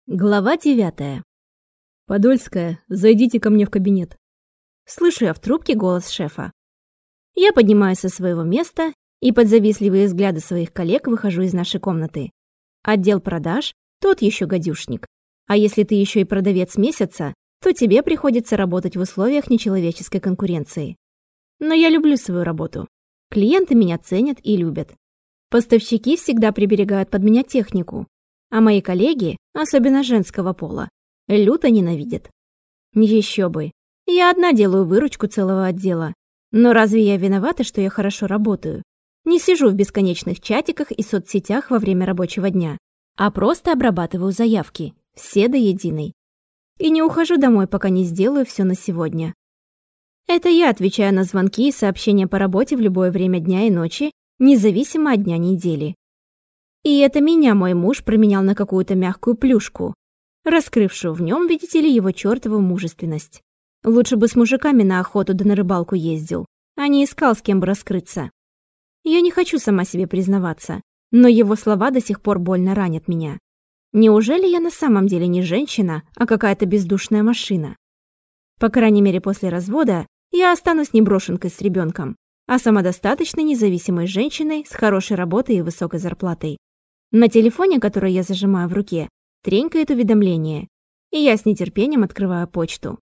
Глава 9. «Подольская, зайдите ко мне в кабинет». Слышу я в трубке голос шефа. Я поднимаюсь со своего места и под завистливые взгляды своих коллег выхожу из нашей комнаты. Отдел продаж – тот еще гадюшник. А если ты еще и продавец месяца, то тебе приходится работать в условиях нечеловеческой конкуренции. Но я люблю свою работу. Клиенты меня ценят и любят. Поставщики всегда приберегают под меня технику. А мои коллеги, особенно женского пола, люто ненавидят. Еще бы. Я одна делаю выручку целого отдела. Но разве я виновата, что я хорошо работаю? Не сижу в бесконечных чатиках и соцсетях во время рабочего дня, а просто обрабатываю заявки, все до единой. И не ухожу домой, пока не сделаю все на сегодня. Это я отвечаю на звонки и сообщения по работе в любое время дня и ночи, независимо от дня недели. И это меня мой муж променял на какую-то мягкую плюшку, раскрывшую в нем, видите ли, его чертову мужественность. Лучше бы с мужиками на охоту да на рыбалку ездил, а не искал, с кем бы раскрыться. Я не хочу сама себе признаваться, но его слова до сих пор больно ранят меня. Неужели я на самом деле не женщина, а какая-то бездушная машина? По крайней мере, после развода я останусь не брошенкой с ребенком, а самодостаточной независимой женщиной с хорошей работой и высокой зарплатой. На телефоне, который я зажимаю в руке, тренькает уведомление, и я с нетерпением открываю почту.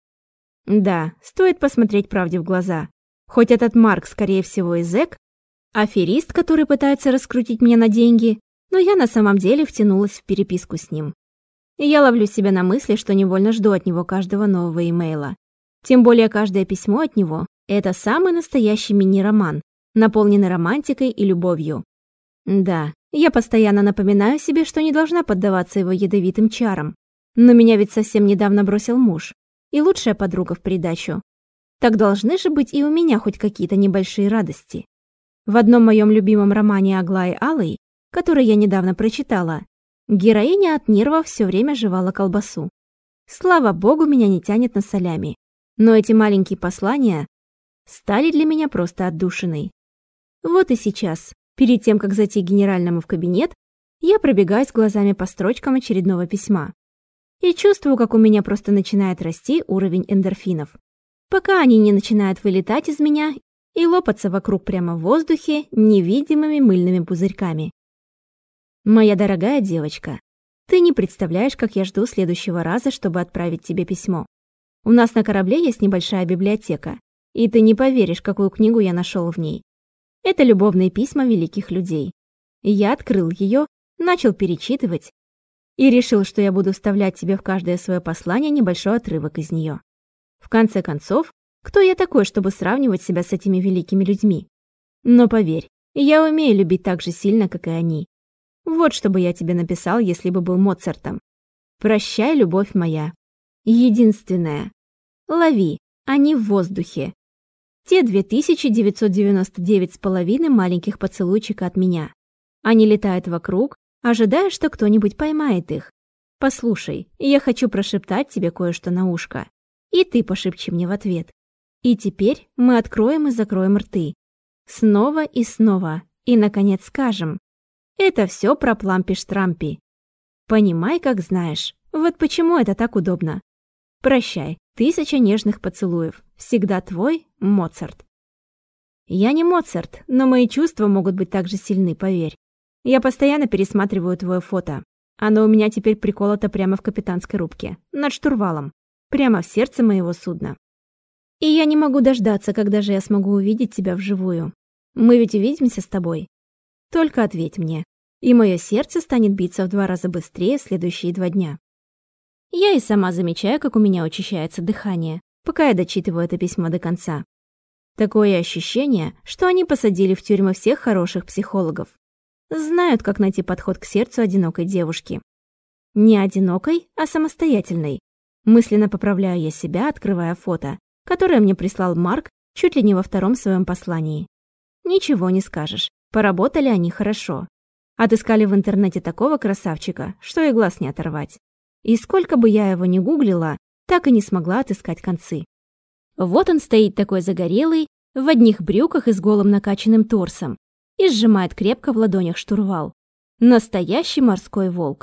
Да, стоит посмотреть правде в глаза. Хоть этот Марк, скорее всего, и зэк, аферист, который пытается раскрутить меня на деньги, но я на самом деле втянулась в переписку с ним. И я ловлю себя на мысли, что невольно жду от него каждого нового имейла. Тем более каждое письмо от него – это самый настоящий мини-роман, наполненный романтикой и любовью. Да, я постоянно напоминаю себе, что не должна поддаваться его ядовитым чарам. Но меня ведь совсем недавно бросил муж. И лучшая подруга в придачу. Так должны же быть и у меня хоть какие-то небольшие радости. В одном моем любимом романе Аглаи Алой, который я недавно прочитала, героиня от нервов все время жевала колбасу. Слава богу, меня не тянет на солями. Но эти маленькие послания стали для меня просто отдушиной. Вот и сейчас. Перед тем, как зайти к генеральному в кабинет, я пробегаюсь глазами по строчкам очередного письма. И чувствую, как у меня просто начинает расти уровень эндорфинов. Пока они не начинают вылетать из меня и лопаться вокруг прямо в воздухе невидимыми мыльными пузырьками. Моя дорогая девочка, ты не представляешь, как я жду следующего раза, чтобы отправить тебе письмо. У нас на корабле есть небольшая библиотека, и ты не поверишь, какую книгу я нашел в ней. Это любовные письма великих людей. Я открыл ее, начал перечитывать и решил, что я буду вставлять тебе в каждое свое послание небольшой отрывок из нее. В конце концов, кто я такой, чтобы сравнивать себя с этими великими людьми? Но поверь, я умею любить так же сильно, как и они. Вот что бы я тебе написал, если бы был Моцартом. Прощай, любовь моя. Единственная. Лови, они в воздухе. Те 2999,5 маленьких поцелуйчика от меня. Они летают вокруг, ожидая, что кто-нибудь поймает их. Послушай, я хочу прошептать тебе кое-что на ушко. И ты пошепчи мне в ответ. И теперь мы откроем и закроем рты. Снова и снова. И, наконец, скажем. Это все про Плампи-Штрампи. Понимай, как знаешь. Вот почему это так удобно. Прощай, 1000 нежных поцелуев. Всегда твой Моцарт. Я не Моцарт, но мои чувства могут быть так же сильны, поверь. Я постоянно пересматриваю твое фото. Оно у меня теперь приколото прямо в капитанской рубке, над штурвалом, прямо в сердце моего судна. И я не могу дождаться, когда же я смогу увидеть тебя вживую. Мы ведь увидимся с тобой. Только ответь мне, и мое сердце станет биться в 2 раза быстрее в следующие 2 дня. Я и сама замечаю, как у меня учащается дыхание, пока я дочитываю это письмо до конца. Такое ощущение, что они посадили в тюрьмы всех хороших психологов. Знают, как найти подход к сердцу одинокой девушки. Не одинокой, а самостоятельной. Мысленно поправляю я себя, открывая фото, которое мне прислал Марк чуть ли не во 2-м своем послании. Ничего не скажешь, поработали они хорошо. Отыскали в интернете такого красавчика, что и глаз не оторвать. И сколько бы я его ни гуглила, так и не смогла отыскать концы. Вот он стоит такой загорелый, в одних брюках и с голым накачанным торсом, и сжимает крепко в ладонях штурвал. Настоящий морской волк.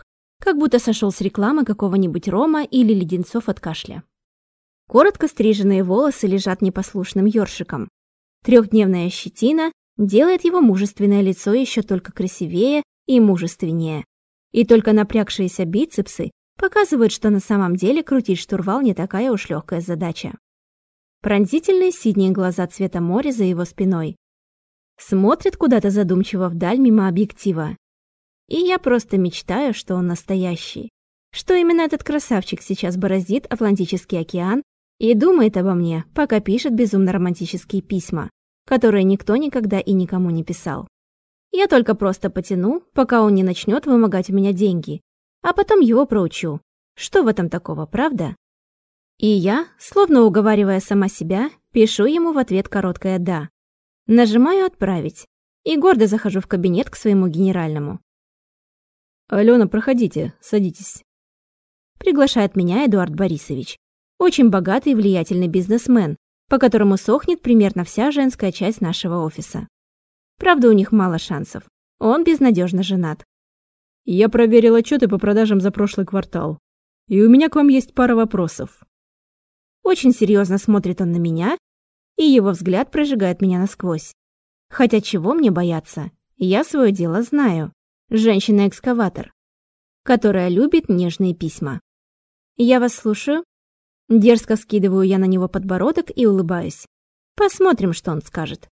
как будто сошел с рекламы какого-нибудь рома или леденцов от кашля. Коротко стриженные волосы лежат непослушным ёршиком. Трехдневная щетина делает его мужественное лицо еще только красивее и мужественнее. И только напрягшиеся бицепсы показывают, что на самом деле крутить штурвал не такая уж легкая задача. Пронзительные синие глаза цвета моря за его спиной. Смотрит куда-то задумчиво вдаль мимо объектива. И я просто мечтаю, что он настоящий. Что именно этот красавчик сейчас бороздит Атлантический океан и думает обо мне, пока пишет безумно романтические письма, которые никто никогда и никому не писал. Я только просто потяну, пока он не начнет вымогать у меня деньги, а потом его проучу. Что в этом такого, правда? И я, словно уговаривая сама себя, пишу ему в ответ короткое «да». Нажимаю «Отправить» и гордо захожу в кабинет к своему генеральному. «Алена, проходите, садитесь», — приглашает меня Эдуард Борисович. Очень богатый и влиятельный бизнесмен, по которому сохнет примерно вся женская часть нашего офиса. Правда, у них мало шансов. Он безнадежно женат. Я проверил отчеты по продажам за прошлый квартал. И у меня к вам есть пара вопросов. Очень серьезно смотрит он на меня, и его взгляд прожигает меня насквозь. Хотя чего мне бояться? Я свое дело знаю. Женщина-экскаватор, которая любит нежные письма. Я вас слушаю. Дерзко вскидываю я на него подбородок и улыбаюсь. Посмотрим, что он скажет.